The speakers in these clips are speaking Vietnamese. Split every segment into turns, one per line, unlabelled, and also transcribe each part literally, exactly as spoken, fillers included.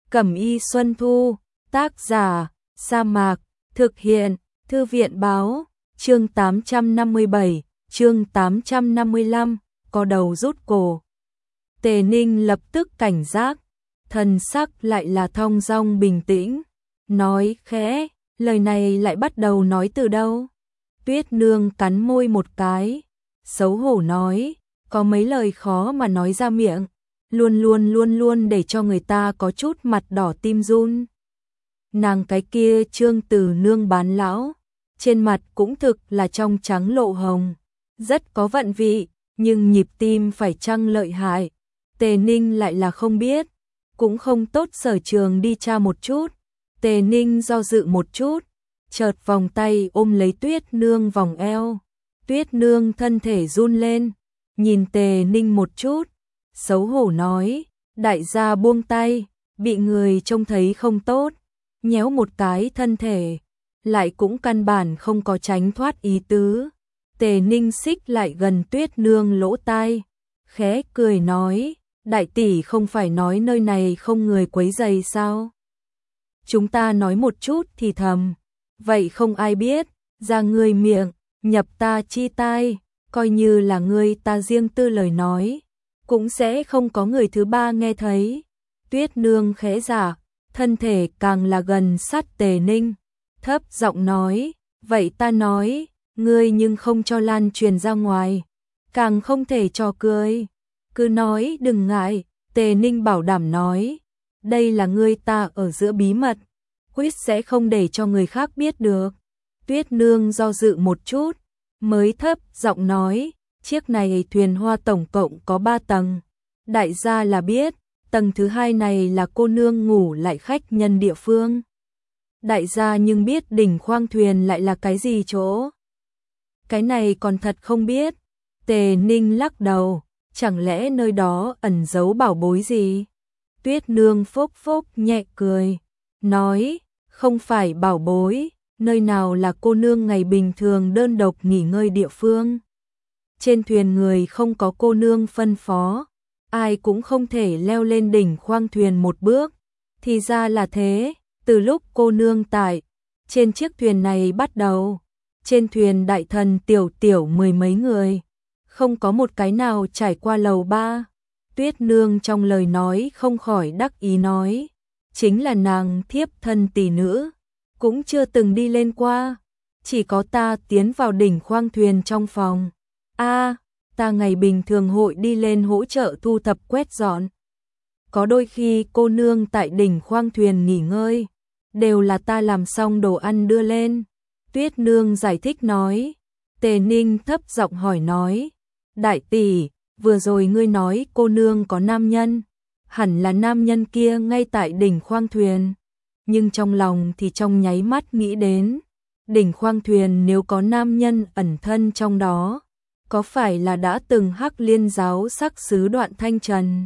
Cẩm y Xuân Thu, tác giả, Sa Mạc, thực hiện, Thư viện báo, chương tám trăm năm mươi bảy, chương tám trăm năm mươi lăm, có đầu rút cổ. Tề Ninh lập tức cảnh giác, thần sắc lại là thong dong bình tĩnh, nói khẽ, lời này lại bắt đầu nói từ đâu? Tuyết Nương cắn môi một cái, xấu hổ nói, có mấy lời khó mà nói ra miệng, luôn luôn luôn luôn để cho người ta có chút mặt đỏ tim run. Nàng cái kia Trương Từ Nương bán lão, trên mặt cũng thực là trong trắng lộ hồng, rất có vận vị, nhưng nhịp tim phải chăng lợi hại, Tề Ninh lại là không biết, cũng không tốt sở trường đi tra một chút. Tề Ninh do dự một chút, chợt vòng tay ôm lấy Tuyết Nương vòng eo. Tuyết Nương thân thể run lên, nhìn Tề Ninh một chút, xấu hổ nói, đại gia buông tay, bị người trông thấy không tốt, nhéo một cái thân thể, lại cũng căn bản không có tránh thoát ý tứ. Tề Ninh xích lại gần Tuyết Nương lỗ tai, khẽ cười nói, đại tỷ không phải nói nơi này không người quấy rầy sao? Chúng ta nói một chút thì thầm, vậy không ai biết, ra ngươi miệng, nhập ta chi tai, coi như là ngươi ta riêng tư lời nói, cũng sẽ không có người thứ ba nghe thấy. Tuyết Nương khẽ giả, thân thể càng là gần sát Tề Ninh, thấp giọng nói, vậy ta nói, ngươi nhưng không cho lan truyền ra ngoài, càng không thể cho cười, cứ nói đừng ngại. Tề Ninh bảo đảm nói, đây là ngươi ta ở giữa bí mật, quyết sẽ không để cho người khác biết được. Tuyết Nương do dự một chút, mới thấp giọng nói, chiếc này thuyền hoa tổng cộng có ba tầng, đại gia là biết, tầng thứ hai này là cô nương ngủ lại khách nhân địa phương. Đại gia nhưng biết đỉnh khoang thuyền lại là cái gì chỗ? Cái này còn thật không biết. Tề Ninh lắc đầu, chẳng lẽ nơi đó ẩn giấu bảo bối gì? Tuyết Nương phốc phốc nhẹ cười, nói, không phải bảo bối, nơi nào là cô nương ngày bình thường đơn độc nghỉ ngơi địa phương. Trên thuyền người không có cô nương phân phó, ai cũng không thể leo lên đỉnh khoang thuyền một bước. Thì ra là thế, từ lúc cô nương tại trên chiếc thuyền này bắt đầu, trên thuyền đại thần tiểu tiểu mười mấy người, không có một cái nào trải qua lầu ba. Tuyết Nương trong lời nói không khỏi đắc ý nói, chính là nàng thiếp thân tỷ nữ, cũng chưa từng đi lên qua, chỉ có ta tiến vào đỉnh khoang thuyền trong phòng. A, ta ngày bình thường hội đi lên hỗ trợ thu thập quét dọn. Có đôi khi cô nương tại đỉnh khoang thuyền nghỉ ngơi, đều là ta làm xong đồ ăn đưa lên. Tuyết Nương giải thích nói. Tề Ninh thấp giọng hỏi nói, đại tỷ, vừa rồi ngươi nói cô nương có nam nhân, hẳn là nam nhân kia ngay tại đỉnh khoang thuyền, nhưng trong lòng thì trong nháy mắt nghĩ đến, đỉnh khoang thuyền nếu có nam nhân ẩn thân trong đó, có phải là đã từng Hắc Liên giáo sắc sứ Đoạn Thanh Trần?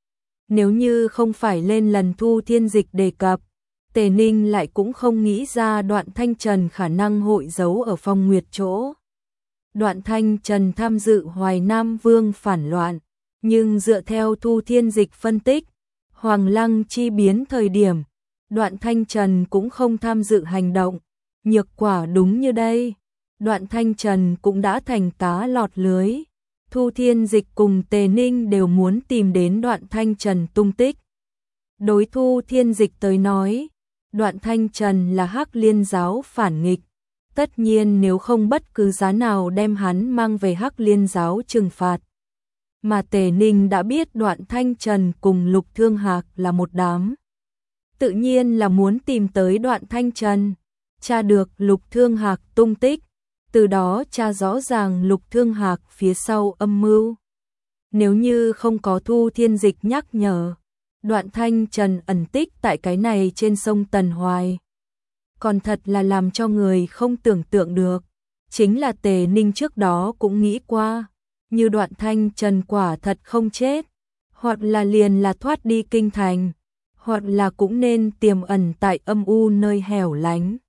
Nếu như không phải lên lần Thu Thiên Dịch đề cập, Tề Ninh lại cũng không nghĩ ra Đoạn Thanh Trần khả năng hội giấu ở Phong Nguyệt chỗ. Đoạn Thanh Trần tham dự Hoài Nam Vương phản loạn, nhưng dựa theo Thu Thiên Dịch phân tích, Hoàng Lăng chi biến thời điểm, Đoạn Thanh Trần cũng không tham dự hành động, nhược quả đúng như đây. Đoạn Thanh Trần cũng đã thành cá lọt lưới. Thu Thiên Dịch cùng Tề Ninh đều muốn tìm đến Đoạn Thanh Trần tung tích. Đối Thu Thiên Dịch tới nói, Đoạn Thanh Trần là Hắc Liên giáo phản nghịch, tất nhiên nếu không bất cứ giá nào đem hắn mang về Hắc Liên giáo trừng phạt. Mà Tề Ninh đã biết Đoạn Thanh Trần cùng Lục Thương Hạc là một đám, tự nhiên là muốn tìm tới Đoạn Thanh Trần, tra được Lục Thương Hạc tung tích, từ đó tra rõ ràng Lục Thương Hạc phía sau âm mưu. Nếu như không có Thu Thiên Dịch nhắc nhở, Đoạn Thanh Trần ẩn tích tại cái này trên sông Tần Hoài, còn thật là làm cho người không tưởng tượng được. Chính là Tề Ninh trước đó cũng nghĩ qua, như Đoạn Thanh Trần quả thật không chết, hoặc là liền là thoát đi kinh thành, hoặc là cũng nên tiềm ẩn tại âm u nơi hẻo lánh.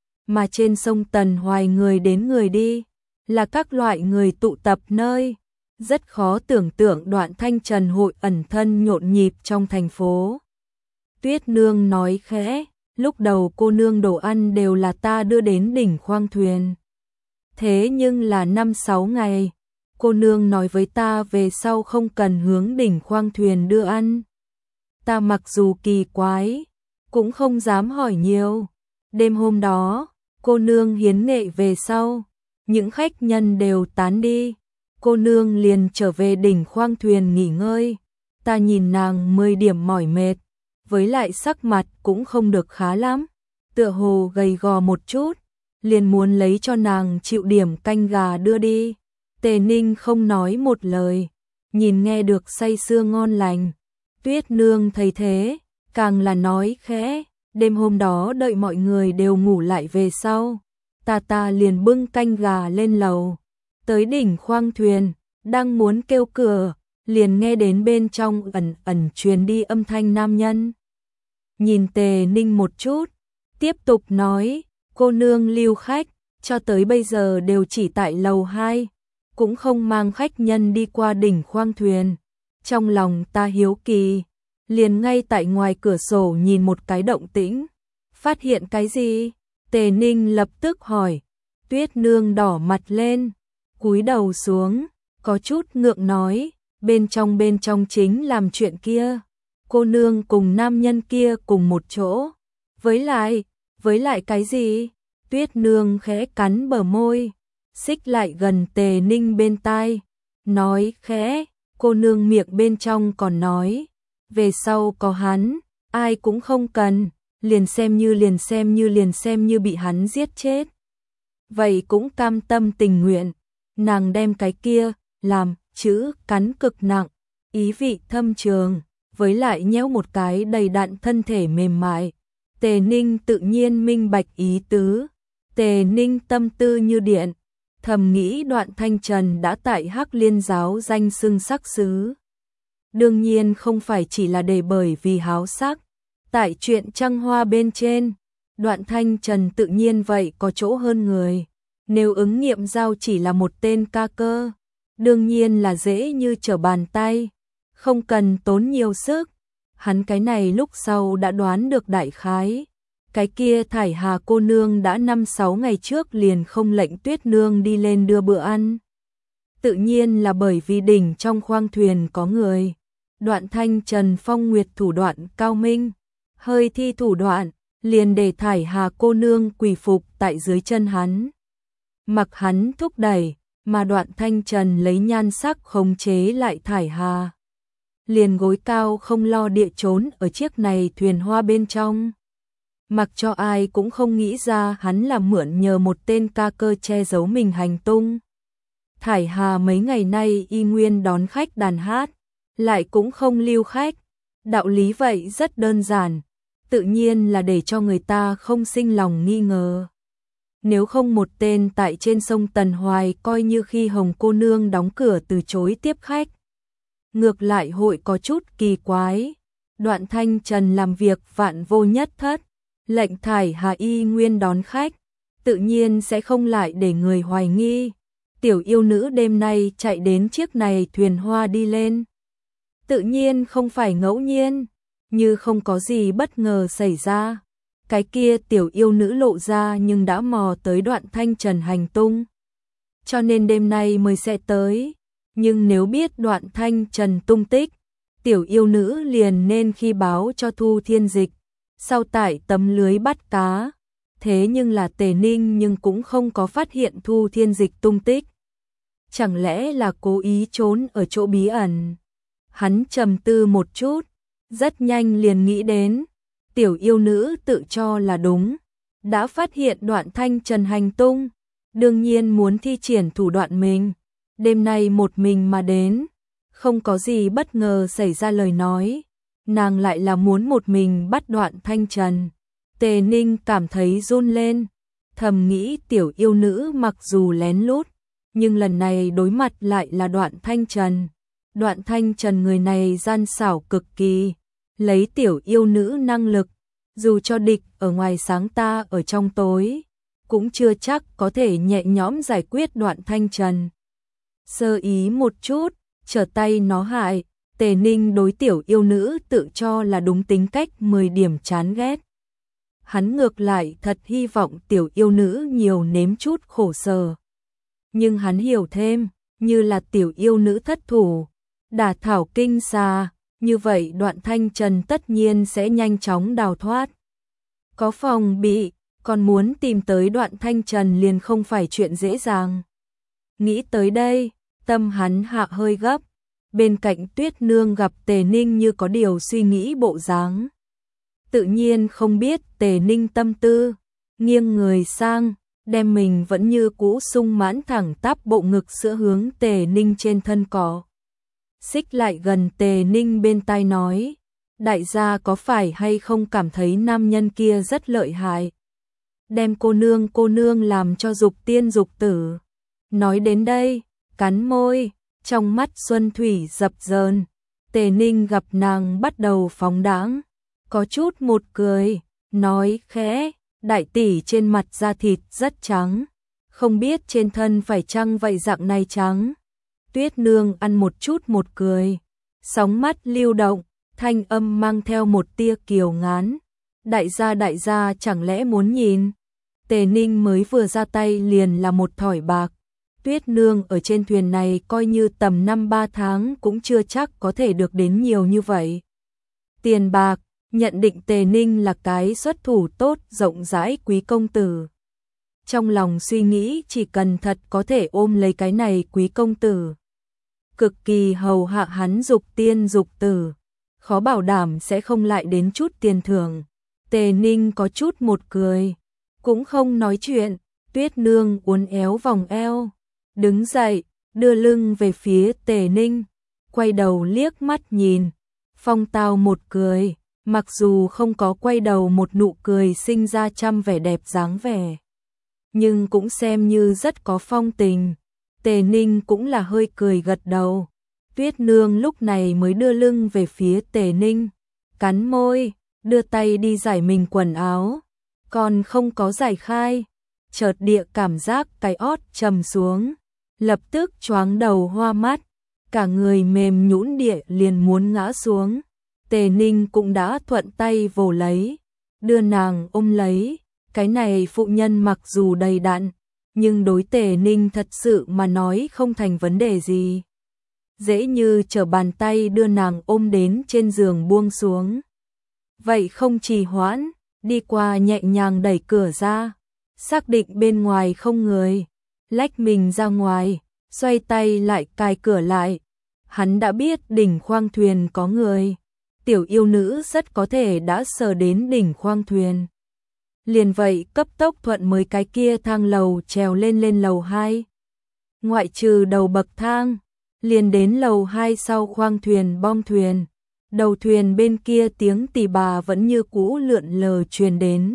Mà trên sông Tần Hoài người đến người đi, là các loại người tụ tập nơi, rất khó tưởng tượng Đoạn Thanh Trần hội ẩn thân nhộn nhịp trong thành phố. Tuyết Nương nói khẽ, lúc đầu cô nương đồ ăn đều là ta đưa đến đỉnh khoang thuyền. Thế nhưng là năm sáu ngày, cô nương nói với ta về sau không cần hướng đỉnh khoang thuyền đưa ăn. Ta mặc dù kỳ quái, cũng không dám hỏi nhiều. Đêm hôm đó, cô nương hiến nghệ về sau, những khách nhân đều tán đi. Cô nương liền trở về đỉnh khoang thuyền nghỉ ngơi. Ta nhìn nàng mười điểm mỏi mệt, với lại sắc mặt cũng không được khá lắm, tựa hồ gầy gò một chút, liền muốn lấy cho nàng chịu điểm canh gà đưa đi. Tề Ninh không nói một lời, nhìn nghe được say sưa ngon lành. Tuyết Nương thấy thế, càng là nói khẽ, đêm hôm đó đợi mọi người đều ngủ lại về sau, ta ta liền bưng canh gà lên lầu, tới đỉnh khoang thuyền, đang muốn kêu cửa, liền nghe đến bên trong ẩn ẩn truyền đi âm thanh nam nhân. Nhìn Tề Ninh một chút, tiếp tục nói, cô nương lưu khách, cho tới bây giờ đều chỉ tại lầu hai, cũng không mang khách nhân đi qua đỉnh khoang thuyền. Trong lòng ta hiếu kỳ, liền ngay tại ngoài cửa sổ nhìn một cái động tĩnh, phát hiện cái gì? Tề Ninh lập tức hỏi. Tuyết Nương đỏ mặt lên, cúi đầu xuống, có chút ngượng nói, bên trong bên trong chính làm chuyện kia, cô nương cùng nam nhân kia cùng một chỗ. Với lại, với lại cái gì? Tuyết Nương khẽ cắn bờ môi, xích lại gần Tề Ninh bên tai, nói khẽ, cô nương miệng bên trong còn nói, về sau có hắn, ai cũng không cần, liền xem như liền xem như liền xem như bị hắn giết chết. Vậy cũng cam tâm tình nguyện, nàng đem cái kia, làm, chữ, cắn cực nặng, ý vị thâm trường, với lại nhéo một cái đầy đặn thân thể mềm mại. Tề Ninh tự nhiên minh bạch ý tứ, Tề Ninh tâm tư như điện, thầm nghĩ Đoạn Thanh Trần đã tại Hắc Liên giáo danh xưng sắc sứ. Đương nhiên không phải chỉ là để bởi vì háo sắc, tại chuyện trăng hoa bên trên, Đoạn Thanh Trần tự nhiên vậy có chỗ hơn người. Nếu ứng nghiệm giao chỉ là một tên ca cơ, đương nhiên là dễ như trở bàn tay, không cần tốn nhiều sức. Hắn cái này lúc sau đã đoán được đại khái. Cái kia Thải Hà cô nương đã năm sáu ngày trước liền không lệnh Tuyết Nương đi lên đưa bữa ăn. Tự nhiên là bởi vì đỉnh trong khoang thuyền có người. Đoạn Thanh Trần phong nguyệt thủ đoạn cao minh, hơi thi thủ đoạn, liền để Thải Hà cô nương quỳ phục tại dưới chân hắn. Mặc hắn thúc đẩy, mà Đoạn Thanh Trần lấy nhan sắc khống chế lại Thải Hà. Liền gối cao không lo địa trốn ở chiếc này thuyền hoa bên trong. Mặc cho ai cũng không nghĩ ra hắn là mượn nhờ một tên ca cơ che giấu mình hành tung. Thải Hà mấy ngày nay y nguyên đón khách đàn hát, lại cũng không lưu khách. Đạo lý vậy rất đơn giản, tự nhiên là để cho người ta không sinh lòng nghi ngờ. Nếu không một tên tại trên sông Tần Hoài coi như khi Hồng cô nương đóng cửa từ chối tiếp khách. Ngược lại hội có chút kỳ quái. Đoạn Thanh Trần làm việc vạn vô nhất thất, lệnh Thải Hà y nguyên đón khách, tự nhiên sẽ không lại để người hoài nghi. Tiểu yêu nữ đêm nay chạy đến chiếc này thuyền hoa đi lên, tự nhiên không phải ngẫu nhiên, như không có gì bất ngờ xảy ra. Cái kia tiểu yêu nữ lộ ra nhưng đã mò tới Đoạn Thanh Trần hành tung, cho nên đêm nay mới sẽ tới. Nhưng nếu biết Đoạn Thanh Trần tung tích, tiểu yêu nữ liền nên khi báo cho Thu Thiên Dịch, sau tải tấm lưới bắt cá. Thế nhưng là Tề Ninh nhưng cũng không có phát hiện Thu Thiên Dịch tung tích. Chẳng lẽ là cố ý trốn ở chỗ bí ẩn? Hắn trầm tư một chút, rất nhanh liền nghĩ đến, tiểu yêu nữ tự cho là đúng, đã phát hiện Đoạn Thanh Trần hành tung, đương nhiên muốn thi triển thủ đoạn mình. Đêm nay một mình mà đến, không có gì bất ngờ xảy ra lời nói, nàng lại là muốn một mình bắt Đoạn Thanh Trần. Tề Ninh cảm thấy run lên, thầm nghĩ tiểu yêu nữ mặc dù lén lút, nhưng lần này đối mặt lại là Đoạn Thanh Trần. Đoạn Thanh Trần người này gian xảo cực kỳ, lấy tiểu yêu nữ năng lực, dù cho địch ở ngoài sáng ta ở trong tối, cũng chưa chắc có thể nhẹ nhõm giải quyết Đoạn Thanh Trần. Sơ ý một chút, trở tay nó hại, Tề Ninh đối tiểu yêu nữ tự cho là đúng tính cách mười điểm chán ghét. Hắn ngược lại thật hy vọng tiểu yêu nữ nhiều nếm chút khổ sở. Nhưng hắn hiểu thêm, như là tiểu yêu nữ thất thủ, đả thảo kinh xà, như vậy Đoạn Thanh Trần tất nhiên sẽ nhanh chóng đào thoát. Có phòng bị, còn muốn tìm tới Đoạn Thanh Trần liền không phải chuyện dễ dàng. Nghĩ tới đây, tâm hắn hạ hơi gấp. Bên cạnh Tuyết Nương gặp Tề Ninh như có điều suy nghĩ bộ dáng. Tự nhiên không biết Tề Ninh tâm tư, nghiêng người sang, đem mình vẫn như cũ sung mãn thẳng tắp bộ ngực sữa hướng Tề Ninh trên thân cỏ. Xích lại gần Tề Ninh bên tai nói, đại gia có phải hay không cảm thấy nam nhân kia rất lợi hại? Đem cô nương cô nương làm cho dục tiên dục tử. Nói đến đây, cắn môi, trong mắt xuân thủy dập dờn. Tề Ninh gặp nàng bắt đầu phóng đãng, có chút một cười, nói khẽ, đại tỷ trên mặt da thịt rất trắng, không biết trên thân phải chăng vậy dạng này trắng. Tuyết Nương ăn một chút một cười, sóng mắt lưu động, thanh âm mang theo một tia kiều ngán. Đại gia đại gia chẳng lẽ muốn nhìn? Tề Ninh mới vừa ra tay liền là một thỏi bạc. Tuyết Nương ở trên thuyền này coi như tầm năm ba tháng cũng chưa chắc có thể được đến nhiều như vậy. Tiền bạc, nhận định Tề Ninh là cái xuất thủ tốt rộng rãi quý công tử. Trong lòng suy nghĩ chỉ cần thật có thể ôm lấy cái này quý công tử, cực kỳ hầu hạ hắn dục tiên dục tử, khó bảo đảm sẽ không lại đến chút tiền thưởng. Tề Ninh có chút một cười, cũng không nói chuyện. Tuyết Nương uốn éo vòng eo, đứng dậy, đưa lưng về phía Tề Ninh, quay đầu liếc mắt nhìn, phong tao một cười, mặc dù không có quay đầu một nụ cười sinh ra trăm vẻ đẹp dáng vẻ, nhưng cũng xem như rất có phong tình. Tề Ninh cũng là hơi cười gật đầu. Tuyết Nương lúc này mới đưa lưng về phía Tề Ninh, cắn môi, đưa tay đi giải mình quần áo, còn không có giải khai, chợt địa cảm giác cái ót trầm xuống, lập tức choáng đầu hoa mắt, cả người mềm nhũn địa liền muốn ngã xuống. Tề Ninh cũng đã thuận tay vồ lấy, đưa nàng ôm lấy. Cái này phụ nhân mặc dù đầy đặn, nhưng đối Tề Ninh thật sự mà nói không thành vấn đề gì. Dễ như trở bàn tay đưa nàng ôm đến trên giường buông xuống. Vậy không trì hoãn, đi qua nhẹ nhàng đẩy cửa ra, xác định bên ngoài không người, lách mình ra ngoài, xoay tay lại cài cửa lại. Hắn đã biết đỉnh khoang thuyền có người, tiểu yêu nữ rất có thể đã sờ đến đỉnh khoang thuyền. Liền vậy cấp tốc thuận mới cái kia thang lầu trèo lên lên lầu hai. Ngoại trừ đầu bậc thang, liền đến lầu hai sau khoang thuyền bong thuyền. Đầu thuyền bên kia tiếng tỳ bà vẫn như cũ lượn lờ truyền đến.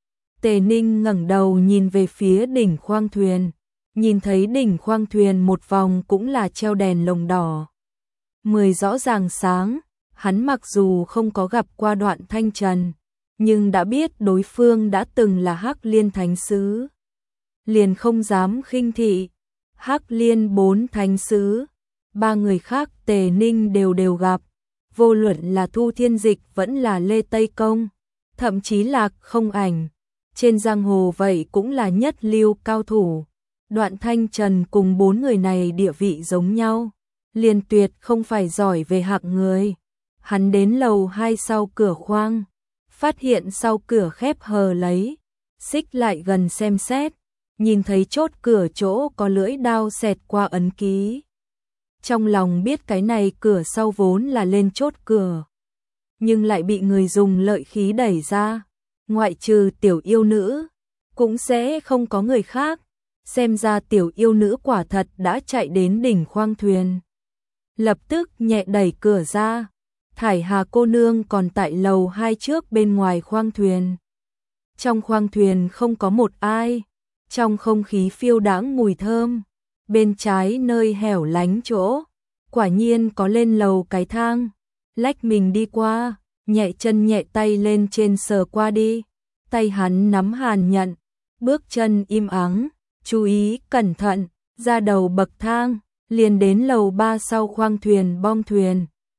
Tề Ninh ngẩng đầu nhìn về phía đỉnh khoang thuyền, nhìn thấy đỉnh khoang thuyền một vòng cũng là treo đèn lồng đỏ. Mười rõ ràng sáng, hắn mặc dù không có gặp qua Đoạn Thanh Trần, nhưng đã biết đối phương đã từng là Hắc Liên Thánh Sứ, liền không dám khinh thị. Hắc Liên bốn Thánh Sứ, ba người khác Tề Ninh đều đều gặp, vô luận là Thu Thiên Dịch vẫn là Lê Tây Công, thậm chí là Không Ảnh, trên giang hồ vậy cũng là nhất lưu cao thủ. Đoạn Thanh Trần cùng bốn người này địa vị giống nhau, liền tuyệt không phải giỏi về hạng người. Hắn đến lầu hai sau cửa khoang, phát hiện sau cửa khép hờ lấy, xích lại gần xem xét, nhìn thấy chốt cửa chỗ có lưỡi đao xẹt qua ấn ký. Trong lòng biết cái này cửa sau vốn là lên chốt cửa, nhưng lại bị người dùng lợi khí đẩy ra, ngoại trừ tiểu yêu nữ, cũng sẽ không có người khác. Xem ra tiểu yêu nữ quả thật đã chạy đến đỉnh khoang thuyền. Lập tức nhẹ đẩy cửa ra, Thải Hà cô nương còn tại lầu hai trước bên ngoài khoang thuyền. Trong khoang thuyền không có một ai, trong không khí phiêu đãng mùi thơm. Bên trái nơi hẻo lánh chỗ, quả nhiên có lên lầu cái thang, lách mình đi qua, nhẹ chân nhẹ tay lên trên sờ qua đi. Tay hắn nắm hàn nhận, bước chân im ắng, chú ý cẩn thận, ra đầu bậc thang, liền đến lầu ba sau khoang thuyền bong thuyền.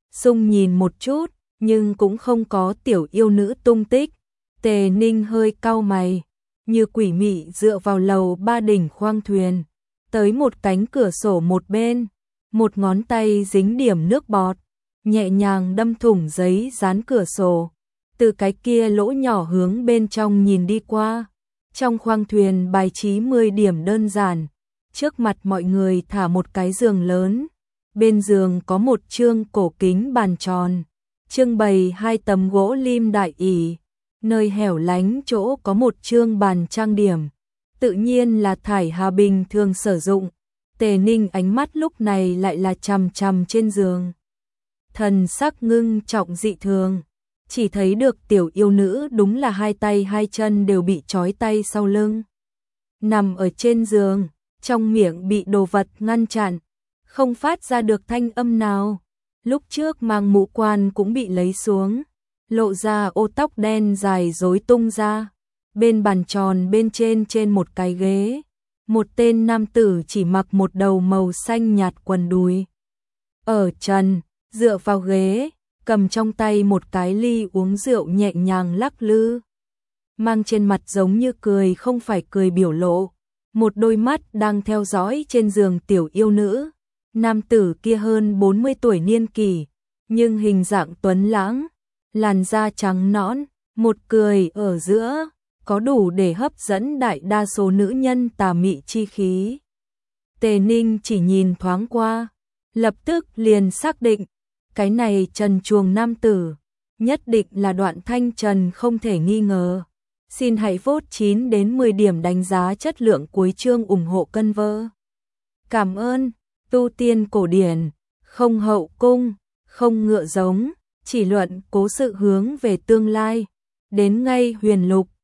Xung nhìn một chút, nhưng cũng không có tiểu yêu nữ tung tích. Tề Ninh hơi cau mày, như quỷ mị dựa vào lầu ba đỉnh khoang thuyền, tới một cánh cửa sổ một bên, một ngón tay dính điểm nước bọt, nhẹ nhàng đâm thủng giấy dán cửa sổ, từ cái kia lỗ nhỏ hướng bên trong nhìn đi qua. Trong khoang thuyền bài trí mười điểm đơn giản, trước mặt mọi người thả một cái giường lớn, bên giường có một chương cổ kính bàn tròn, trưng bày hai tấm gỗ lim đại ỷ, nơi hẻo lánh chỗ có một chương bàn trang điểm, tự nhiên là thải hà bình thường sử dụng. Tề Ninh ánh mắt lúc này lại là chằm chằm trên giường, thần sắc ngưng trọng dị thường, chỉ thấy được tiểu yêu nữ đúng là hai tay hai chân đều bị trói tay sau lưng, nằm ở trên giường, trong miệng bị đồ vật ngăn chặn, không phát ra được thanh âm nào. Lúc trước mang mũ quan cũng bị lấy xuống, lộ ra ô tóc đen dài rối tung ra. Bên bàn tròn bên trên trên một cái ghế, một tên nam tử chỉ mặc một đầu màu xanh nhạt quần đùi. Ở trần, dựa vào ghế, cầm trong tay một cái ly uống rượu nhẹ nhàng lắc lư. Mang trên mặt giống như cười không phải cười biểu lộ, một đôi mắt đang theo dõi trên giường tiểu yêu nữ. Nam tử kia hơn bốn mươi tuổi niên kỷ, nhưng hình dạng tuấn lãng, làn da trắng nõn, một cười ở giữa, có đủ để hấp dẫn đại đa số nữ nhân tà mị chi khí. Tề Ninh chỉ nhìn thoáng qua, lập tức liền xác định, cái này trần truồng nam tử, nhất định là Đoạn Thanh Trần không thể nghi ngờ. Xin hãy vote chín đến mười điểm đánh giá chất lượng cuối chương ủng hộ cân vơ. Cảm ơn. Tu tiên cổ điển, không hậu cung, không ngựa giống, chỉ luận cố sự hướng về tương lai, đến ngay huyền lục.